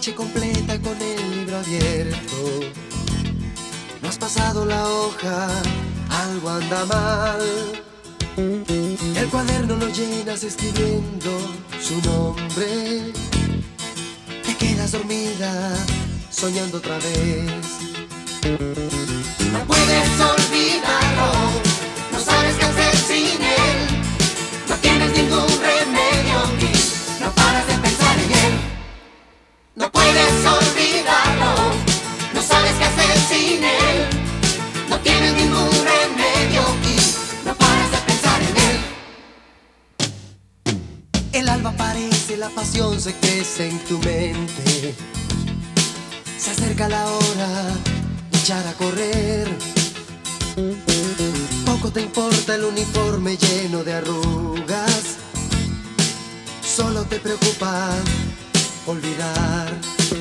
noche completa con el libro abierto. No has pasado la hoja, algo anda mal. El cuaderno lo llenas escribiendo su nombre. Te quedas dormida, soñando otra vez. No puedes olvidarlo, no sabes qué hacer sin él. No tienes ningún remedio y no paras de pensar en él. No puedes olvidarlo, no sabes qué hacer sin él. No tienes ningún remedio y no paras de pensar en él. El alba aparece, la pasión se crece en tu mente. Se acerca la hora de echar a correr. Poco te importa el uniforme lleno de arrugas. Solo te preocupa olvidar.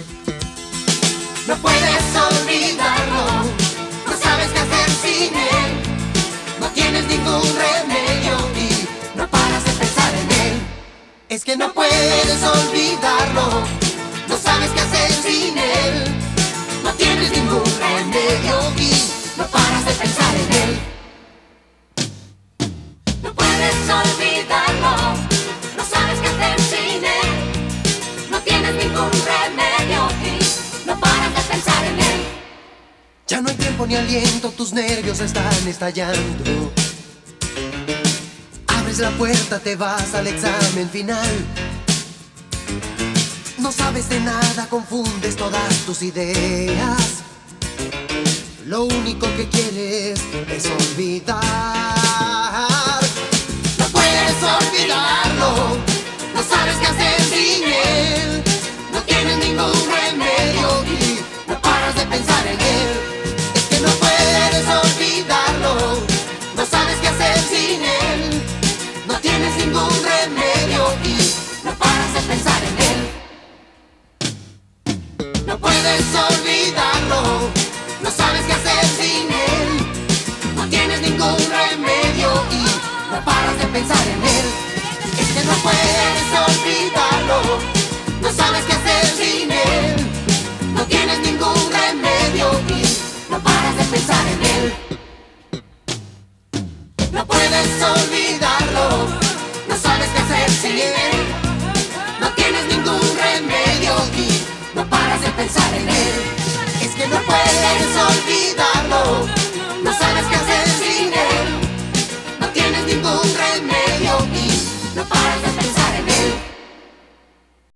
No puedes olvidarlo, no sabes qué hacer sin él. No tienes ningún remedio y no paras de pensar en él. Es que no puedes olvidarlo, no sabes qué hacer sin él. No tienes ningún remedio y no paras de pensar en él. No puedes olvidarlo, no sabes qué hacer sin él. No tienes ningún remedio y no paras de pensar en él. Ya no hay tiempo ni aliento, tus nervios están estallando. Abres la puerta, te vas al examen final. No sabes de nada, confundes todas tus ideas. Lo único que quieres es olvidar. No puedes olvidarlo, no sabes qué hacer sin él. No tienes ningún remedio y no paras de pensar en él. Es que no puedes olvidarlo, no sabes qué hacer sin él. No tienes ningún remedio y no paras de pensar en él. No puedes olvidarlo, no sabes qué hacer sin él. No tienes ningún remedio y no paras de pensar en él. Es que no puedes olvidarlo, no sabes qué hacer sin él. No tienes ningún remedio y no paras de pensar en él. No puedes olvidarlo, no sabes qué hacer sin él. No tienes ningún remedio y no paras de pensar en él. Es que no puedes olvidar.